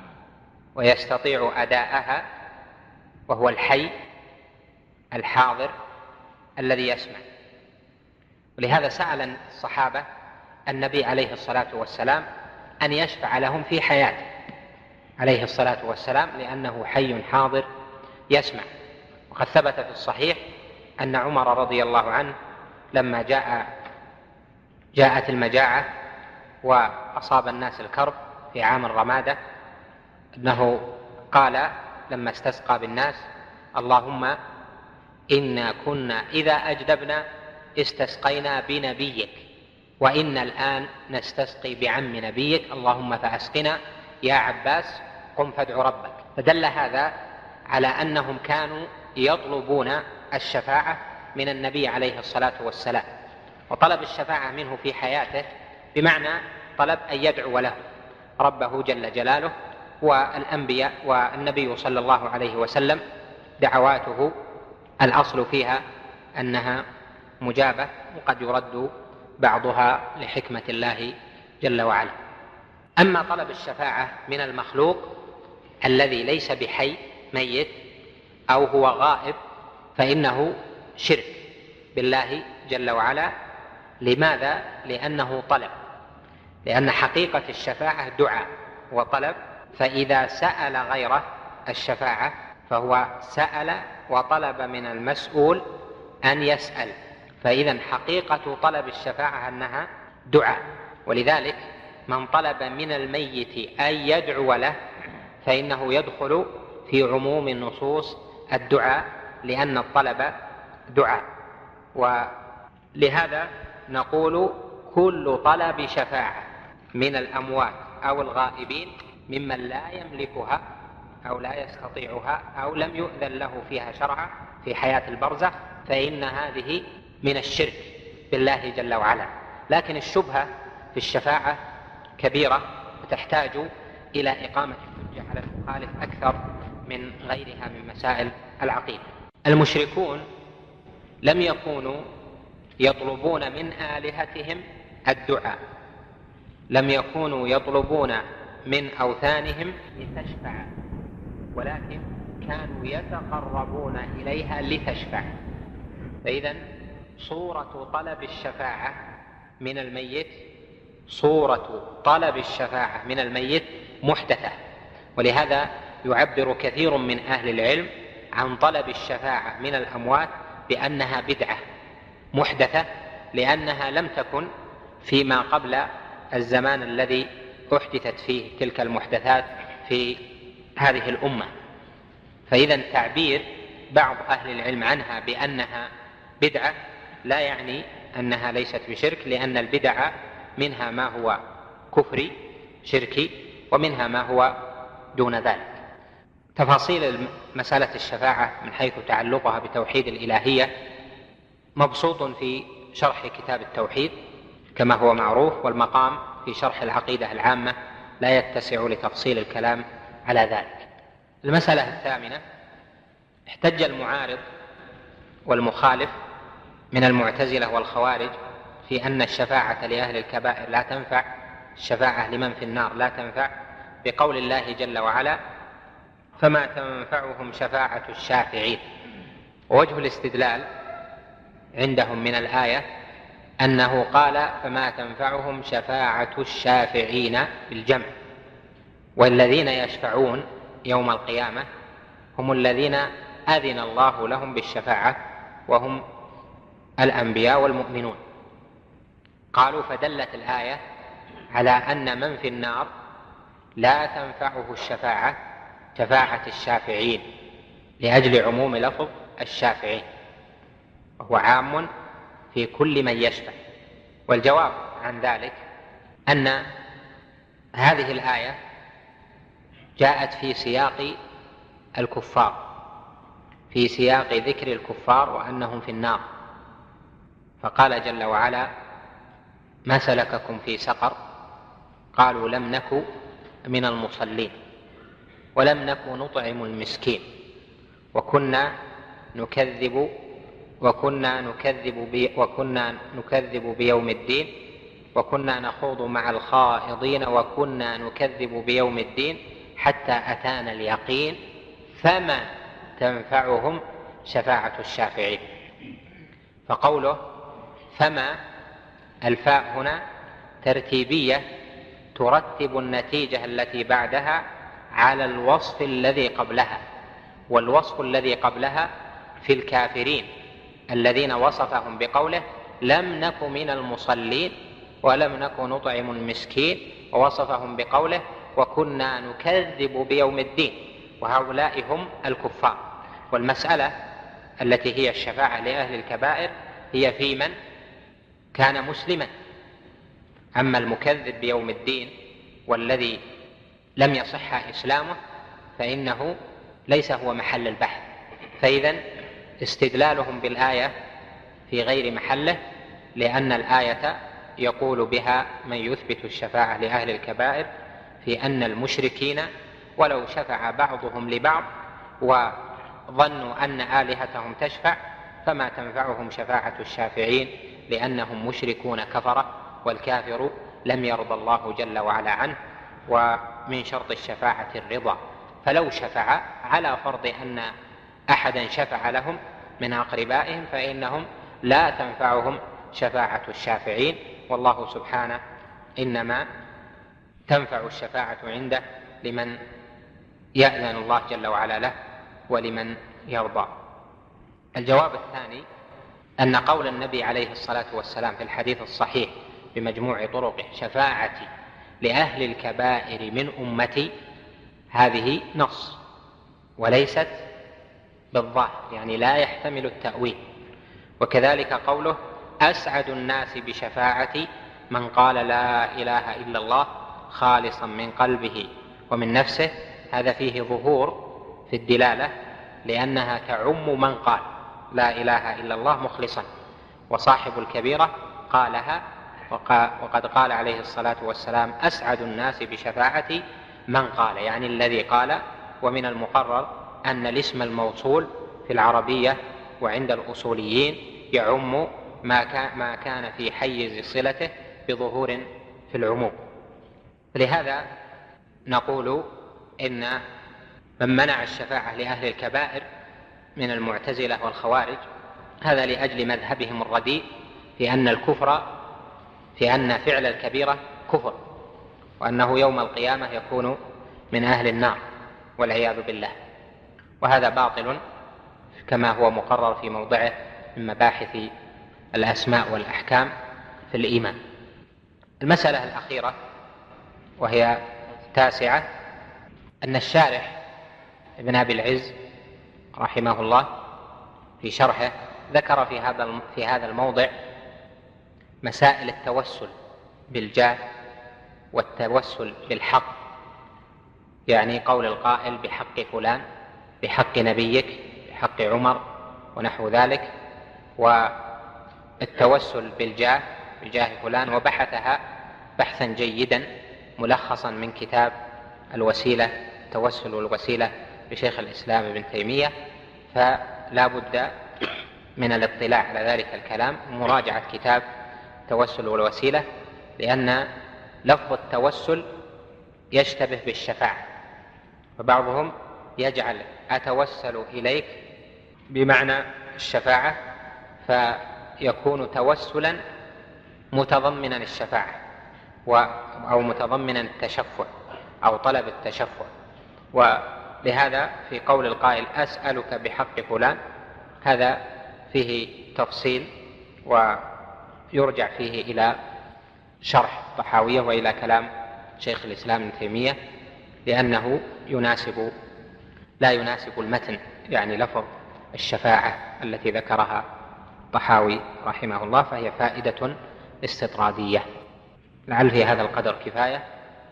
ويستطيع أداءها، وهو الحي الحاضر الذي يسمع. ولهذا سأل الصحابة النبي عليه الصلاة والسلام أن يشفع لهم في حياته عليه الصلاة والسلام، لأنه حي حاضر يسمع. وقد ثبت في الصحيح أن عمر رضي الله عنه لما جاءت المجاعة وأصاب الناس الكرب في عام الرمادة، أنه قال لما استسقى بالناس: اللهم إنا كنا إذا أجدبنا استسقينا بنبيك، وإن الآن نستسقي بعم نبيك، اللهم فأسقنا يا عباس، قم فادع ربك. فدل هذا على أنهم كانوا يطلبون الشفاعة من النبي عليه الصلاة والسلام، وطلب الشفاعة منه في حياته بمعنى طلب أن يدعو له ربه جل جلاله. والأنبياء والنبي صلى الله عليه وسلم دعواته الأصل فيها أنها مجابة، وقد يرد بعضها لحكمة الله جل وعلا. أما طلب الشفاعة من المخلوق الذي ليس بحي ميت أو هو غائب فإنه شرك بالله جل وعلا. لماذا؟ لأنه طلب، لأن حقيقة الشفاعة دعاء وطلب، فإذا سأل غيره الشفاعة فهو سأل وطلب من المسؤول أن يسأل، فإذا حقيقة طلب الشفاعة أنها دعاء. ولذلك من طلب من الميت أن يدعو له فإنه يدخل في عموم النصوص الدعاء، لأن الطلب دعاء. ولهذا نقول كل طلب شفاعة من الأموات أو الغائبين ممن لا يملكها أو لا يستطيعها أو لم يؤذن له فيها شرعا في حياة البرزخ، فإن هذه من الشرك بالله جل وعلا. لكن الشبهة في الشفاعة كبيرة وتحتاج إلى إقامة الحجة على المخالف أكثر من غيرها من مسائل العقيدة. المشركون لم يكونوا يطلبون من آلهتهم الدعاء، لم يكونوا يطلبون من أوثانهم لتشفع، ولكن كانوا يتقربون إليها لتشفع. فإذا صورة طلب الشفاعة من الميت، صورة طلب الشفاعة من الميت محدثة. ولهذا يعبر كثير من أهل العلم عن طلب الشفاعة من الأموات بأنها بدعة محدثة، لأنها لم تكن فيما قبل الزمان الذي أحدثت فيه تلك المحدثات في هذه الأمة. فإذا تعبير بعض أهل العلم عنها بأنها بدعة لا يعني أنها ليست بشرك، لأن البدع منها ما هو كفري شركي ومنها ما هو دون ذلك. تفاصيل مسألة الشفاعة من حيث تعلقها بتوحيد الإلهية مبسوط في شرح كتاب التوحيد، كما هو معروف، والمقام في شرح العقيدة العامة لا يتسع لتفصيل الكلام على ذلك. المسألة الثامنة: احتج المعارض والمخالف من المعتزلة والخوارج في أن الشفاعة لأهل الكبائر لا تنفع، الشفاعة لمن في النار لا تنفع، بقول الله جل وعلا: فما تنفعهم شفاعة الشافعين. ووجه الاستدلال عندهم من الآية أنه قال: فما تنفعهم شفاعة الشافعين بالجمع، والذين يشفعون يوم القيامة هم الذين أذن الله لهم بالشفاعة وهم الأنبياء والمؤمنون. قالوا: فدلت الآية على أن من في النار لا تنفعه الشفاعة، شفاعة الشافعين، لأجل عموم لفظ الشافعين، وهو عام في كل من يشفع. والجواب عن ذلك أن هذه الآية جاءت في سياق الكفار، في سياق ذكر الكفار وأنهم في النار، فقال جل وعلا: ما سلككم في سقر؟ قالوا: لم نك من المصلين ولم نك نطعم المسكين وكنا نكذب بيوم الدين وكنا نخوض مع الخائضين وكنا نكذب بيوم الدين حتى أتانا اليقين فما تنفعهم شفاعة الشافعين. فقوله فما، الفاء هنا ترتيبية ترتب النتيجة التي بعدها على الوصف الذي قبلها، والوصف الذي قبلها في الكافرين الذين وصفهم بقوله: لم نك من المصلين ولم نك نطعم المسكين، ووصفهم بقوله: وكنا نكذب بيوم الدين، وهؤلاء هم الكفار. والمسألة التي هي الشفاعة لأهل الكبائر هي في من كان مسلما. أما المكذب بيوم الدين والذي لم يصح إسلامه فإنه ليس هو محل البحث. فإذن استدلالهم بالآية في غير محله، لأن الآية يقول بها من يثبت الشفاعة لأهل الكبائر في أن المشركين ولو شفع بعضهم لبعض وظنوا أن آلهتهم تشفع فما تنفعهم شفاعة الشافعين، لأنهم مشركون كفرة، والكافر لم يرضى الله جل وعلا عنه، ومن شرط الشفاعة الرضا. فلو شفع على فرض أن أحدا شفع لهم من أقربائهم فإنهم لا تنفعهم شفاعة الشافعين، والله سبحانه إنما تنفع الشفاعة عنده لمن يأذن الله جل وعلا له ولمن يرضى. الجواب الثاني أن قول النبي عليه الصلاة والسلام في الحديث الصحيح بمجموع طرقه: شفاعتي لأهل الكبائر من أمتي، هذه نص وليست بالظاهر، يعني لا يحتمل التأويل. وكذلك قوله: أسعد الناس بشفاعتي من قال لا إله إلا الله خالصا من قلبه ومن نفسه، هذا فيه ظهور في الدلالة، لأنها تعم من قال لا إله إلا الله مخلصا، وصاحب الكبيرة قالها، وقد قال عليه الصلاة والسلام: أسعد الناس بشفاعتي من قال، يعني الذي قال. ومن المقرر أن الاسم الموصول في العربية وعند الأصوليين يعم ما كان في حيز صلته بظهور في العموم. لهذا نقول إن من منع الشفاعة لأهل الكبائر من المعتزلة والخوارج هذا لأجل مذهبهم الرديء في أن فعل الكبيرة كفر، وأنه يوم القيامة يكون من أهل النار والعياذ بالله، وهذا باطل كما هو مقرر في موضعه من مباحث الأسماء والأحكام في الإيمان. المسألة الأخيرة وهي 9، أن الشارح ابن أبي العز رحمه الله في شرحه ذكر في هذا الموضع مسائل التوسل بالجاه والتوسل بالحق، يعني قول القائل بحق فلان، بحق نبيك، بحق عمر ونحو ذلك، والتوسل بالجاه بجاه فلان وبحثها بحثا جيدا ملخصا من كتاب الوسيلة التوسل والوسيلة لشيخ الإسلام ابن تيمية، فلا بد من الاطلاع على ذلك الكلام ومراجعة كتاب التوسل والوسيلة، لأن لفظ التوسل يشتبه بالشفاعة، فبعضهم يجعل أتوسل إليك بمعنى الشفاعة فيكون توسلا متضمنا الشفاعة أو متضمنا التشفع أو طلب التشفع. ولهذا في قول القائل أسألك بحق فلان هذا فيه تفصيل ويرجع فيه إلى شرح الطحاوية وإلى كلام شيخ الإسلام ابن تيمية، لأنه لا يناسب المتن، يعني لفظ الشفاعة التي ذكرها الطحاوي رحمه الله، فهي فائدة استطرادية. لعل في هذا القدر كفاية.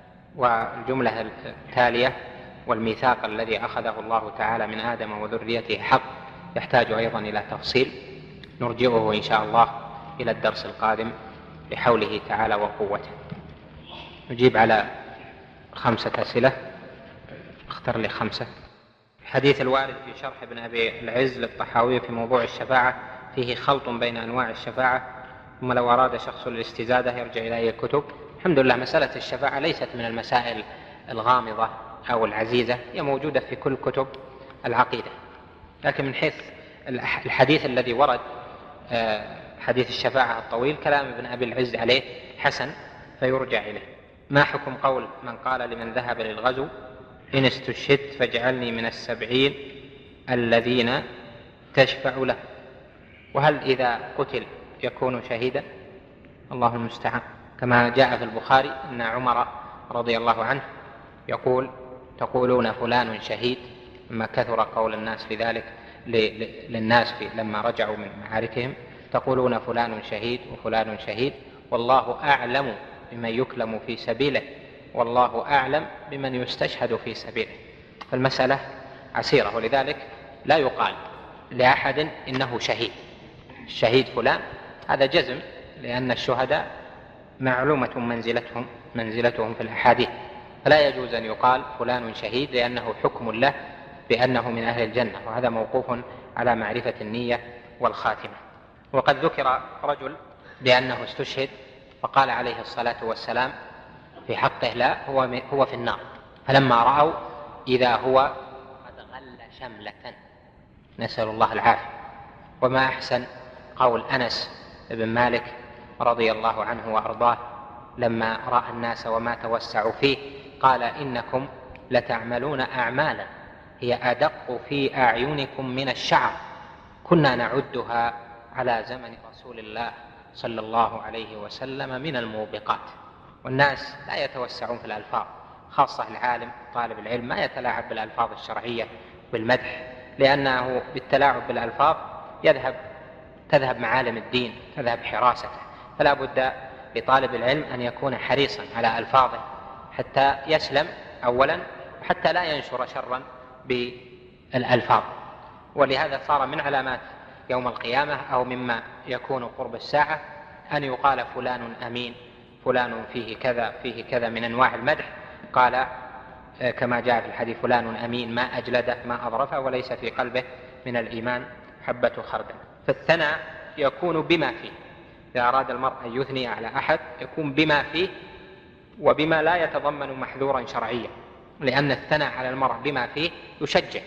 والجملة التالية: والميثاق الذي أخذه الله تعالى من آدم وذريته حق، يحتاج أيضا إلى تفصيل نرجعه إن شاء الله إلى الدرس القادم بحوله تعالى وقوته. نجيب على 5 أسئلة، اختر لي 5. حديث الوارد في شرح ابن أبي العز للطحاوي في موضوع الشفاعة فيه خلط بين أنواع الشفاعة، ثم لو أراد شخص الاستزادة يرجع إلى أي الكتب. الحمد لله مسألة الشفاعة ليست من المسائل الغامضة أو العزيزة، هي موجودة في كل كتب العقيدة، لكن من حيث الحديث الذي ورد حديث الشفاعة الطويل كلام ابن أبي العز عليه حسن فيرجع إليه. ما حكم قول من قال لمن ذهب للغزو إن استشهدت فاجعلني من 70 الذين تشفع له؟ وهل إذا قتل يكون شهيدا؟ الله المستعان. كما جاء في البخاري أن عمر رضي الله عنه يقول: تقولون فلان شهيد، لما كثر قول الناس بذلك للناس لما رجعوا من معاركهم، تقولون فلان شهيد وفلان شهيد، والله أعلم بمن يكلم في سبيله والله أعلم بمن يستشهد في سبيله. فالمسألة عسيرة، ولذلك لا يقال لأحد إنه شهيد، الشهيد فلان، هذا جزم، لأن الشهداء معلومة منزلتهم في الأحاديث، فلا يجوز أن يقال فلان شهيد لأنه حكم له بأنه من أهل الجنة، وهذا موقوف على معرفة النية والخاتمة. وقد ذكر رجل بأنه استشهد فقال عليه الصلاة والسلام في حقه: لا، هو في النار، فلما رأوا إذا هو قد غل شملة، نسأل الله العافية. وما أحسن قول أنس بن مالك رضي الله عنه وأرضاه لما رأى الناس وما توسعوا فيه قال: إنكم لتعملون أعمالا هي أدق في أعينكم من الشعر كنا نعدها على زمن رسول الله صلى الله عليه وسلم من الموبقات. والناس لا يتوسعون في الألفاظ، خاصة العالم طالب العلم ما يتلاعب بالألفاظ الشرعية بالمدح، لأنه بالتلاعب بالألفاظ تذهب معالم الدين، تذهب حراسته. فلا بد لطالب العلم أن يكون حريصا على ألفاظه حتى يسلم أولا، وحتى لا ينشر شرا بالألفاظ. ولهذا صار من علامات يوم القيامة أو مما يكون قرب الساعة أن يقال فلان أمين، فلان فيه كذا من أنواع المدح. قال كما جاء في الحديث: فلان أمين ما أجلده ما أظرفه وليس في قلبه من الإيمان حبة خردل. فالثناء يكون بما فيه، إذا أراد المرء أن يثني على أحد يكون بما فيه وبما لا يتضمن محذورا شرعيا، لأن الثناء على المرء بما فيه يشجع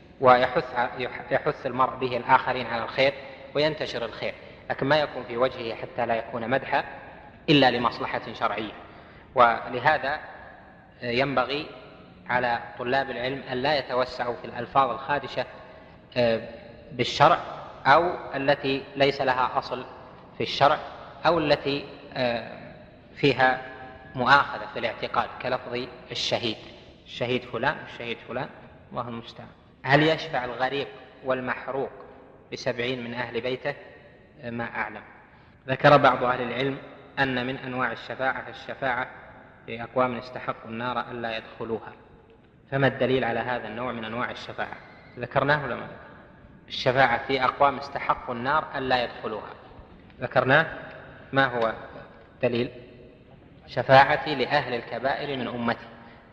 ويحث المرء به الآخرين على الخير وينتشر الخير، لكن ما يكون في وجهه حتى لا يكون مدحا إلا لمصلحة شرعية. ولهذا ينبغي على طلاب العلم أن لا يتوسعوا في الألفاظ الخادشة بالشرع أو التي ليس لها أصل في الشرع أو التي فيها مؤاخذة في الاعتقاد، كلفظ الشهيد فلان الشهيد فلان، الله المستعان. هل يشفع الغريق والمحروق ب70 من أهل بيته؟ ما أعلم. ذكر بعض أهل العلم أن من أنواع الشفاعة في أقوام استحقوا النار ألا يدخلوها، فما الدليل على هذا النوع من أنواع الشفاعة؟ ذكرناه لما الشفاعة في أقوام استحقوا النار ألا يدخلوها ذكرناه. ما هو دليل شفاعتي لأهل الكبائر من أمتي.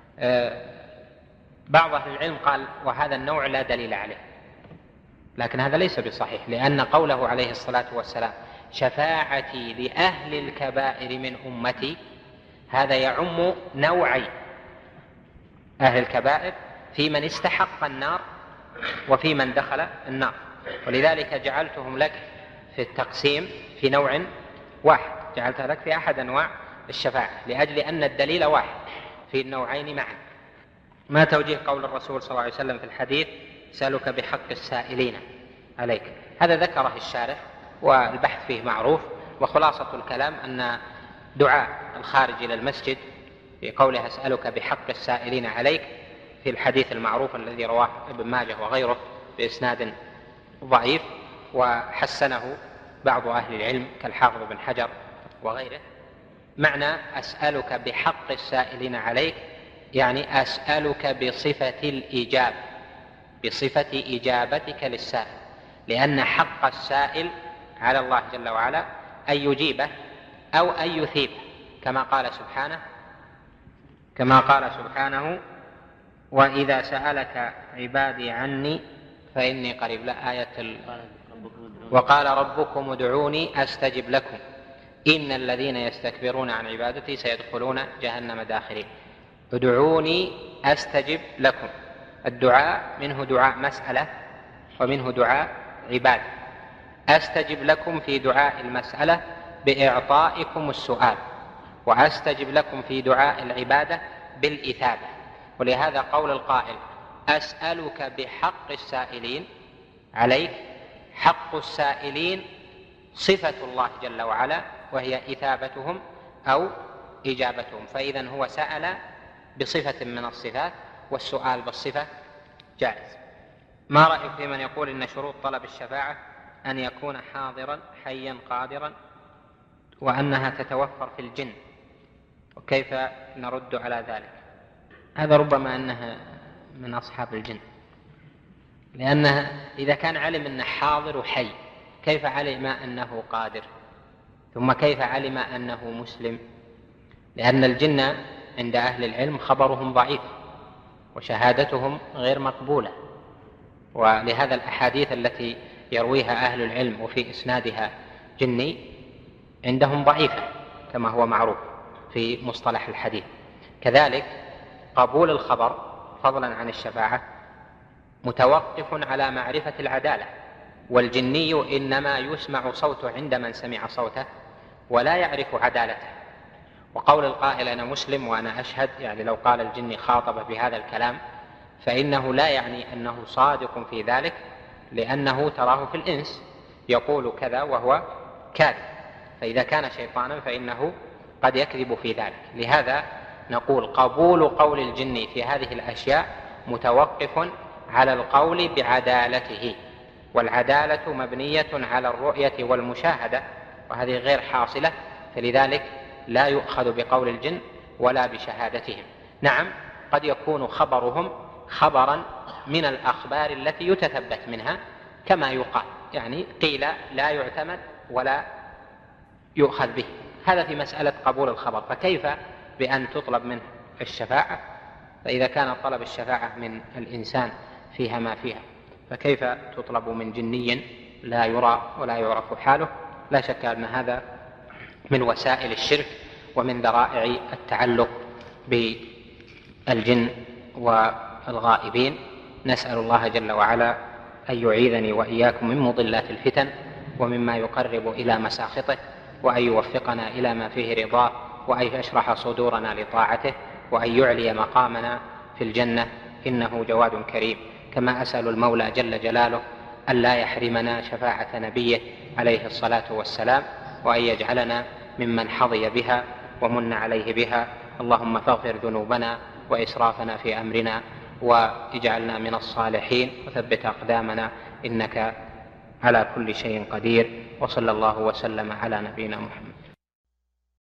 بعض أهل العلم قال وهذا النوع لا دليل عليه، لكن هذا ليس بصحيح، لأن قوله عليه الصلاة والسلام شفاعتي لأهل الكبائر من أمتي هذا يعم نوعي أهل الكبائر في من استحق النار وفي من دخل النار، ولذلك جعلتهم لك في التقسيم في نوع واحد، جعلتها لك في أحد أنواع الشفاعة لأجل أن الدليل واحد في النوعين معا. ما توجيه قول الرسول صلى الله عليه وسلم في الحديث سألك بحق السائلين عليك؟ هذا ذكره الشارح والبحث فيه معروف، وخلاصة الكلام أن دعاء الخارج إلى المسجد في قوله أسألك بحق السائلين عليك في الحديث المعروف الذي رواه ابن ماجه وغيره بإسناد ضعيف وحسنه بعض أهل العلم كالحافظ بن حجر وغيره، معنى أسألك بحق السائلين عليك يعني أسألك بصفة الإجابة، بصفة إجابتك للسائل، لأن حق السائل على الله جل وعلا أن يجيبه أو أن يثيبه، كما قال سبحانه وإذا سألك عبادي عني فإني قريب، لا آية وقال ربكم ادعوني أستجب لكم إن الذين يستكبرون عن عبادتي سيدخلون جهنم داخرين. ادعوني أستجب لكم، الدعاء منه دعاء مسألة ومنه دعاء عبادة. أستجب لكم في دعاء المسألة بإعطائكم السؤال، وأستجب لكم في دعاء العبادة بالإثابة. ولهذا قول القائل أسألك بحق السائلين عليك، حق السائلين صفة الله جل وعلا وهي إثابتهم أو إجابتهم، فإذا هو سأل بصفة من الصفات والسؤال بالصفة جائز. ما رأيك في من يقول إن شروط طلب الشفاعة أن يكون حاضرا حيا قادرا وأنها تتوفر في الجن، وكيف نرد على ذلك؟ هذا ربما أنها من أصحاب الجن، لأنها إذا كان علم أنه حاضر وحي كيف علم أنه قادر؟ ثم كيف علم أنه مسلم؟ لأن الجن عند أهل العلم خبرهم ضعيف وشهادتهم غير مقبولة، ولهذا الأحاديث التي يرويها أهل العلم وفي إسنادها جني عندهم ضعيفة كما هو معروف في مصطلح الحديث. كذلك قبول الخبر فضلا عن الشفاعة متوقف على معرفة العدالة، والجني إنما يسمع صوته عند من سمع صوته ولا يعرف عدالته. وقول القائل أنا مسلم وأنا أشهد، يعني لو قال الجني خاطب بهذا الكلام فإنه لا يعني أنه صادق في ذلك، لأنه تراه في الإنس يقول كذا وهو كاذب، فإذا كان شيطانا فإنه قد يكذب في ذلك. لهذا نقول قبول قول الجن في هذه الأشياء متوقف على القول بعدالته، والعدالة مبنية على الرؤية والمشاهدة، وهذه غير حاصلة، فلذلك لا يؤخذ بقول الجن ولا بشهادتهم. نعم قد يكون خبرهم خبرا من الأخبار التي يتثبت منها كما يقال، يعني قيل لا يعتمد ولا يؤخذ به، هذا في مسألة قبول الخبر. فكيف بأن تطلب منه الشفاعة؟ فإذا كان طلب الشفاعة من الإنسان فيها ما فيها، فكيف تطلب من جني لا يرى ولا يعرف حاله؟ لا شك أن هذا من وسائل الشرك ومن ذرائع التعلق بالجن والغائبين. نسأل الله جل وعلا أن يعيذني وإياكم من مضلات الفتن ومما يقرب إلى مساخطه، وأن يوفقنا إلى ما فيه رضاه، وأن يشرح صدورنا لطاعته، وأن يعلي مقامنا في الجنة إنه جواد كريم. كما أسأل المولى جل جلاله أن لا يحرمنا شفاعة نبيه عليه الصلاة والسلام، وأن يجعلنا ممن حظي بها ومن عليه بها. اللهم فاغفر ذنوبنا وإسرافنا في أمرنا، واجعلنا من الصالحين، وثبت أقدامنا إنك على كل شيء قدير. وصلى الله وسلم على نبينا محمد.